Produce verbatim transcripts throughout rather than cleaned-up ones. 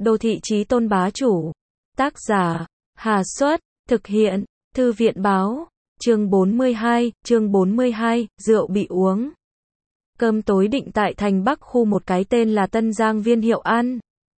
Đô thị chí tôn bá chủ. Tác giả, Hà Xuất, thực hiện, Thư viện báo, chương bốn mươi hai, chương bốn mươi hai, rượu bị uống. Cơm tối định tại thành Bắc khu một cái tên là Tân Giang Viên Hiệu ăn.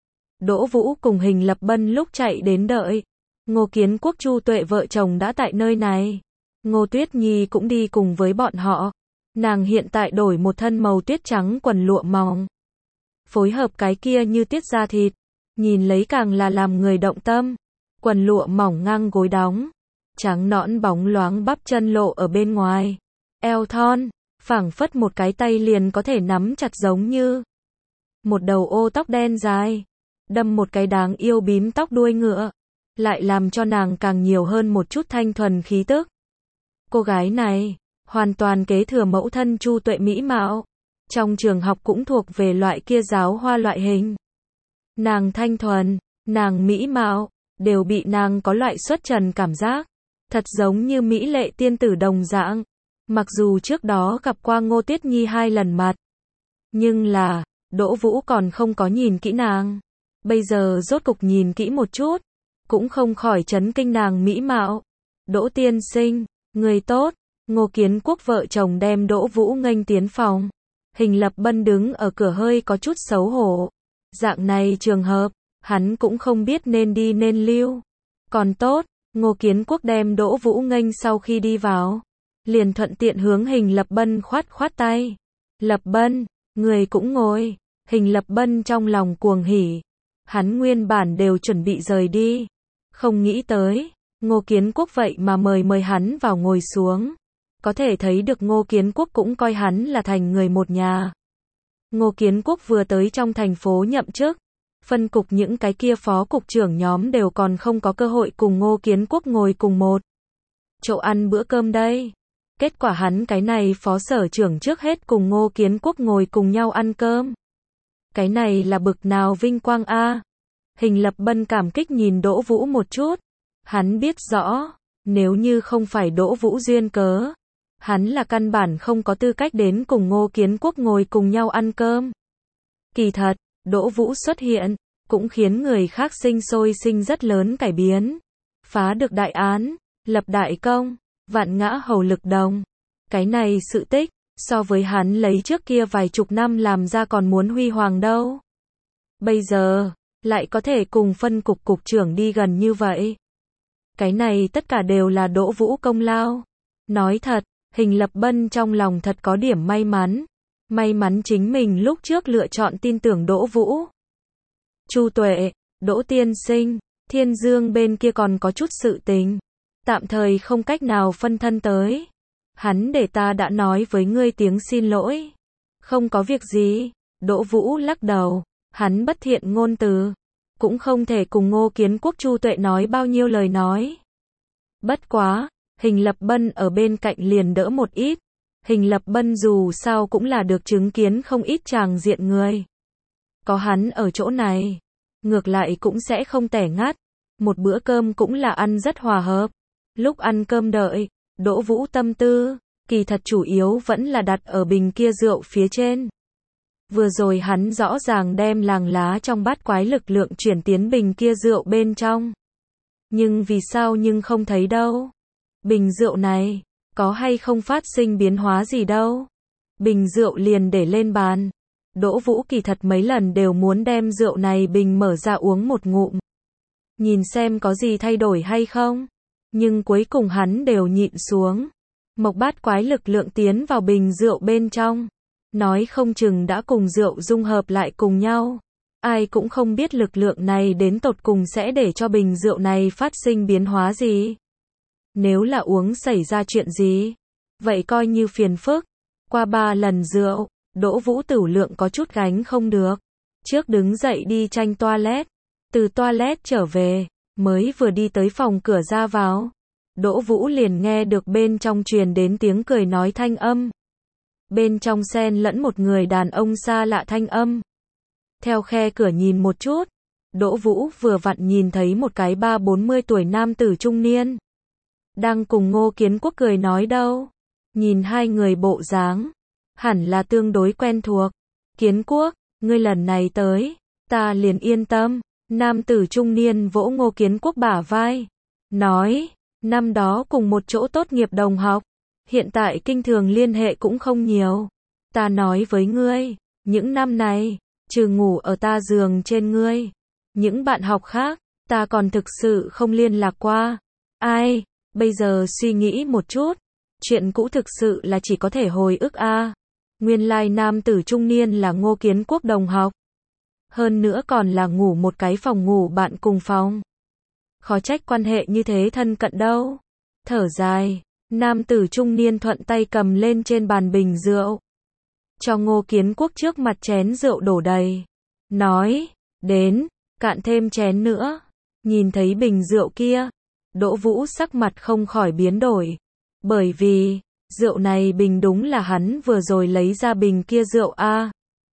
Đỗ Vũ cùng Hình Lập Bân lúc chạy đến đợi. Ngô Kiến Quốc Chu Tuệ vợ chồng đã tại nơi này. Ngô Tuyết Nhi cũng đi cùng với bọn họ. Nàng hiện tại đổi một thân màu tuyết trắng quần lụa mỏng. Phối hợp cái kia như tiết da thịt. Nhìn lấy càng là làm người động tâm. Quần lụa mỏng ngang gối đóng. Trắng nõn bóng loáng bắp chân lộ ở bên ngoài. Eo thon, phảng phất một cái tay liền có thể nắm chặt giống như. Một đầu ô tóc đen dài. Đâm một cái đáng yêu bím tóc đuôi ngựa. Lại làm cho nàng càng nhiều hơn một chút thanh thuần khí tức. Cô gái này, hoàn toàn kế thừa mẫu thân Chu Tuệ mỹ mạo. Trong trường học cũng thuộc về loại kia giáo hoa loại hình. Nàng thanh thuần, nàng mỹ mạo, đều bị nàng có loại xuất trần cảm giác. Thật giống như mỹ lệ tiên tử đồng dạng. Mặc dù trước đó gặp qua Ngô Tuyết Nhi hai lần mặt. Nhưng là, Đỗ Vũ còn không có nhìn kỹ nàng. Bây giờ rốt cục nhìn kỹ một chút. Cũng không khỏi chấn kinh nàng mỹ mạo. Đỗ tiên sinh, người tốt. Ngô Kiến Quốc vợ chồng đem Đỗ Vũ nghênh tiến phòng. Hình Lập Bân đứng ở cửa hơi có chút xấu hổ. Dạng này trường hợp, hắn cũng không biết nên đi nên lưu. Còn tốt, Ngô Kiến Quốc đem Đỗ Vũ nghênh sau khi đi vào. Liền thuận tiện hướng Hình Lập Bân khoát khoát tay. Lập Bân, người cũng ngồi. Hình Lập Bân trong lòng cuồng hỉ. Hắn nguyên bản đều chuẩn bị rời đi. Không nghĩ tới, Ngô Kiến Quốc vậy mà mời mời hắn vào ngồi xuống. Có thể thấy được Ngô Kiến Quốc cũng coi hắn là thành người một nhà. Ngô Kiến Quốc vừa tới trong thành phố nhậm chức. Phân cục những cái kia phó cục trưởng nhóm đều còn không có cơ hội cùng Ngô Kiến Quốc ngồi cùng một chỗ ăn bữa cơm đây. Kết quả hắn cái này phó sở trưởng trước hết cùng Ngô Kiến Quốc ngồi cùng nhau ăn cơm. Cái này là bực nào vinh quang a. Hình Lập Bân cảm kích nhìn Đỗ Vũ một chút. Hắn biết rõ, nếu như không phải Đỗ Vũ duyên cớ, hắn là căn bản không có tư cách đến cùng Ngô Kiến Quốc ngồi cùng nhau ăn cơm. Kỳ thật, Đỗ Vũ xuất hiện, cũng khiến người khác sinh sôi sinh rất lớn cải biến. Phá được đại án, lập đại công, vạn ngã hầu lực đồng. Cái này sự tích, so với hắn lấy trước kia vài chục năm làm ra còn muốn huy hoàng đâu. Bây giờ, lại có thể cùng phân cục cục trưởng đi gần như vậy. Cái này tất cả đều là Đỗ Vũ công lao. Nói thật, Hình Lập Bân trong lòng thật có điểm may mắn. May mắn chính mình lúc trước lựa chọn tin tưởng Đỗ Vũ. Chu Tuệ, Đỗ tiên sinh, Thiên Dương bên kia còn có chút sự tình. Tạm thời không cách nào phân thân tới. Hắn để ta đã nói với ngươi tiếng xin lỗi. Không có việc gì. Đỗ Vũ lắc đầu. Hắn bất thiện ngôn từ. Cũng không thể cùng Ngô Kiến Quốc Chu Tuệ nói bao nhiêu lời nói. Bất quá, Hình Lập Bân ở bên cạnh liền đỡ một ít. Hình Lập Bân dù sao cũng là được chứng kiến không ít tràng diện người. Có hắn ở chỗ này, ngược lại cũng sẽ không tẻ ngắt. Một bữa cơm cũng là ăn rất hòa hợp. Lúc ăn cơm đợi, Đỗ Vũ tâm tư, kỳ thật chủ yếu vẫn là đặt ở bình kia rượu phía trên. Vừa rồi hắn rõ ràng đem làng lá trong bát quái lực lượng chuyển tiến bình kia rượu bên trong. Nhưng vì sao nhưng không thấy đâu. Bình rượu này, có hay không phát sinh biến hóa gì đâu. Bình rượu liền để lên bàn. Đỗ Vũ kỳ thật mấy lần đều muốn đem rượu này bình mở ra uống một ngụm. Nhìn xem có gì thay đổi hay không. Nhưng cuối cùng hắn đều nhịn xuống. Mộc bát quái lực lượng tiến vào bình rượu bên trong. Nói không chừng đã cùng rượu dung hợp lại cùng nhau. Ai cũng không biết lực lượng này đến tột cùng sẽ để cho bình rượu này phát sinh biến hóa gì. Nếu là uống xảy ra chuyện gì, vậy coi như phiền phức. Qua ba lần rượu, Đỗ Vũ tửu lượng có chút gánh không được. Trước đứng dậy đi tranh toilet. Từ toilet trở về, mới vừa đi tới phòng cửa ra vào. Đỗ Vũ liền nghe được bên trong truyền đến tiếng cười nói thanh âm. Bên trong xen lẫn một người đàn ông xa lạ thanh âm. Theo khe cửa nhìn một chút, Đỗ Vũ vừa vặn nhìn thấy một cái ba bốn mươi tuổi nam tử trung niên. Đang cùng Ngô Kiến Quốc cười nói đâu. Nhìn hai người bộ dáng, hẳn là tương đối quen thuộc. Kiến Quốc, ngươi lần này tới, ta liền yên tâm. Nam tử trung niên vỗ Ngô Kiến Quốc bả vai. Nói, năm đó cùng một chỗ tốt nghiệp đồng học. Hiện tại kinh thường liên hệ cũng không nhiều. Ta nói với ngươi, những năm này, trừ ngủ ở ta giường trên ngươi, những bạn học khác, ta còn thực sự không liên lạc qua. Ai, bây giờ suy nghĩ một chút, chuyện cũ thực sự là chỉ có thể hồi ức a. Nguyên lai nam tử trung niên là Ngô Kiến Quốc đồng học. Hơn nữa còn là ngủ một cái phòng ngủ bạn cùng phòng. Khó trách quan hệ như thế thân cận đâu. Thở dài, nam tử trung niên thuận tay cầm lên trên bàn bình rượu. Cho Ngô Kiến Quốc trước mặt chén rượu đổ đầy. Nói, đến, cạn thêm chén nữa. Nhìn thấy bình rượu kia, Đỗ Vũ sắc mặt không khỏi biến đổi. Bởi vì, rượu này bình đúng là hắn vừa rồi lấy ra bình kia rượu a.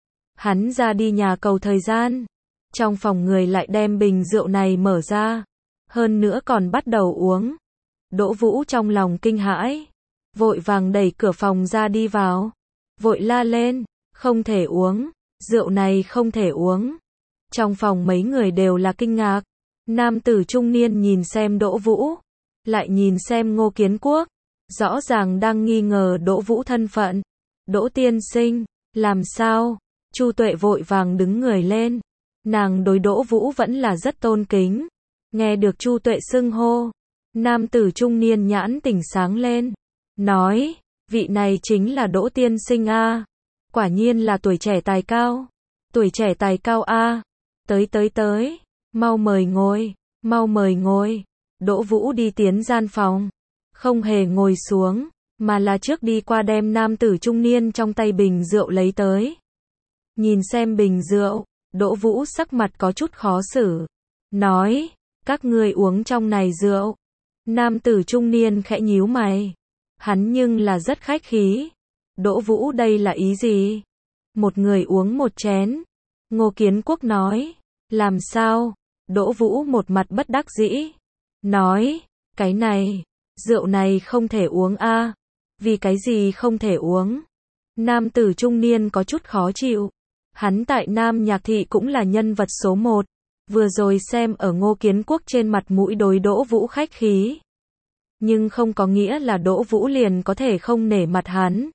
Hắn ra đi nhà cầu thời gian. Trong phòng người lại đem bình rượu này mở ra. Hơn nữa còn bắt đầu uống. Đỗ Vũ trong lòng kinh hãi. Vội vàng đẩy cửa phòng ra đi vào. Vội la lên, không thể uống, rượu này không thể uống. Trong phòng mấy người đều là kinh ngạc. Nam tử trung niên nhìn xem Đỗ Vũ, lại nhìn xem Ngô Kiến Quốc. Rõ ràng đang nghi ngờ Đỗ Vũ thân phận. Đỗ tiên sinh, làm sao? Chu Tuệ vội vàng đứng người lên. Nàng đối Đỗ Vũ vẫn là rất tôn kính. Nghe được Chu Tuệ xưng hô, nam tử trung niên nhãn tỉnh sáng lên. Nói, vị này chính là Đỗ tiên sinh a. Quả nhiên là tuổi trẻ tài cao. Tuổi trẻ tài cao a. Tới tới tới, mau mời ngồi, mau mời ngồi. Đỗ Vũ đi tiến gian phòng. Không hề ngồi xuống, mà là trước đi qua đem nam tử trung niên trong tay bình rượu lấy tới. Nhìn xem bình rượu, Đỗ Vũ sắc mặt có chút khó xử. Nói, các ngươi uống trong này rượu. Nam tử trung niên khẽ nhíu mày. Hắn nhưng là rất khách khí. Đỗ Vũ đây là ý gì? Một người uống một chén. Ngô Kiến Quốc nói. Làm sao? Đỗ Vũ một mặt bất đắc dĩ. Nói, cái này, rượu này không thể uống a. Vì cái gì không thể uống? Nam tử trung niên có chút khó chịu. Hắn tại Nam Nhạc Thị cũng là nhân vật số một. Vừa rồi xem ở Ngô Kiến Quốc trên mặt mũi đối Đỗ Vũ khách khí. Nhưng không có nghĩa là Đỗ Vũ liền có thể không nể mặt hắn.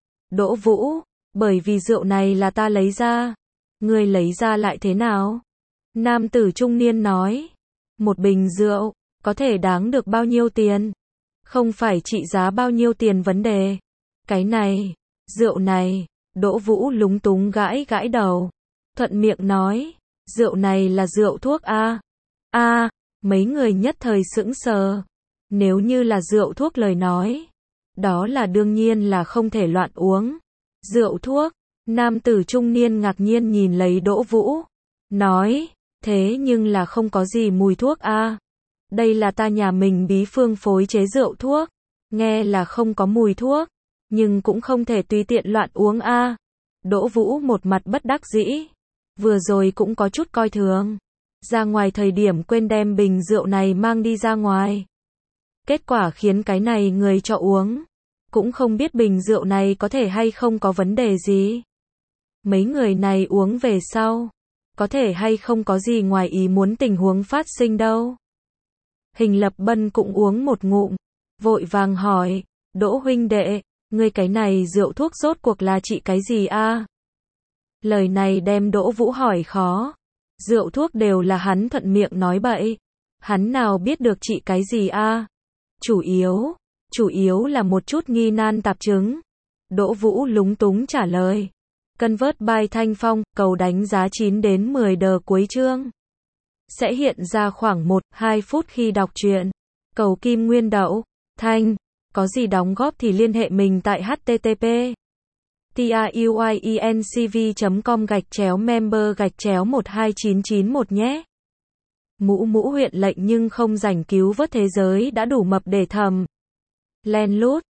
Đỗ Vũ, bởi vì rượu này là ta lấy ra. Ngươi lấy ra lại thế nào? Nam tử trung niên nói. Một bình rượu, có thể đáng được bao nhiêu tiền? Không phải trị giá bao nhiêu tiền vấn đề. Cái này, rượu này, Đỗ Vũ lúng túng gãi gãi đầu. Thuận miệng nói, rượu này là rượu thuốc a. A, mấy người nhất thời sững sờ. Nếu như là rượu thuốc lời nói, đó là đương nhiên là không thể loạn uống. Rượu thuốc, nam tử trung niên ngạc nhiên nhìn lấy Đỗ Vũ. Nói, thế nhưng là không có gì mùi thuốc a. Đây là ta nhà mình bí phương phối chế rượu thuốc. Nghe là không có mùi thuốc, nhưng cũng không thể tùy tiện loạn uống a. Đỗ Vũ một mặt bất đắc dĩ. Vừa rồi cũng có chút coi thường. Ra ngoài thời điểm quên đem bình rượu này mang đi ra ngoài. Kết quả khiến cái này người cho uống. Cũng không biết bình rượu này có thể hay không có vấn đề gì. Mấy người này uống về sau. Có thể hay không có gì ngoài ý muốn tình huống phát sinh đâu. Hình Lập Bân cũng uống một ngụm. Vội vàng hỏi. Đỗ huynh đệ, ngươi cái này rượu thuốc rốt cuộc là trị cái gì a? Lời này đem Đỗ Vũ hỏi khó. Rượu thuốc đều là hắn thuận miệng nói bậy. Hắn nào biết được trị cái gì a? Chủ yếu, chủ yếu là một chút nghi nan tạp chứng. Đỗ Vũ lúng túng trả lời. Convert by Thanh Phong, cầu đánh giá chín đến mười đờ cuối chương. Sẽ hiện ra khoảng một đến hai phút khi đọc truyện. Cầu Kim Nguyên Đậu, Thanh, có gì đóng góp thì liên hệ mình tại h t t p truyencv chấm com gạch chéo member gạch chéo một hai chín chín một nhé. Mũ mũ huyện lệnh nhưng không rảnh cứu vớt thế giới đã đủ mập để thầm. Len lút.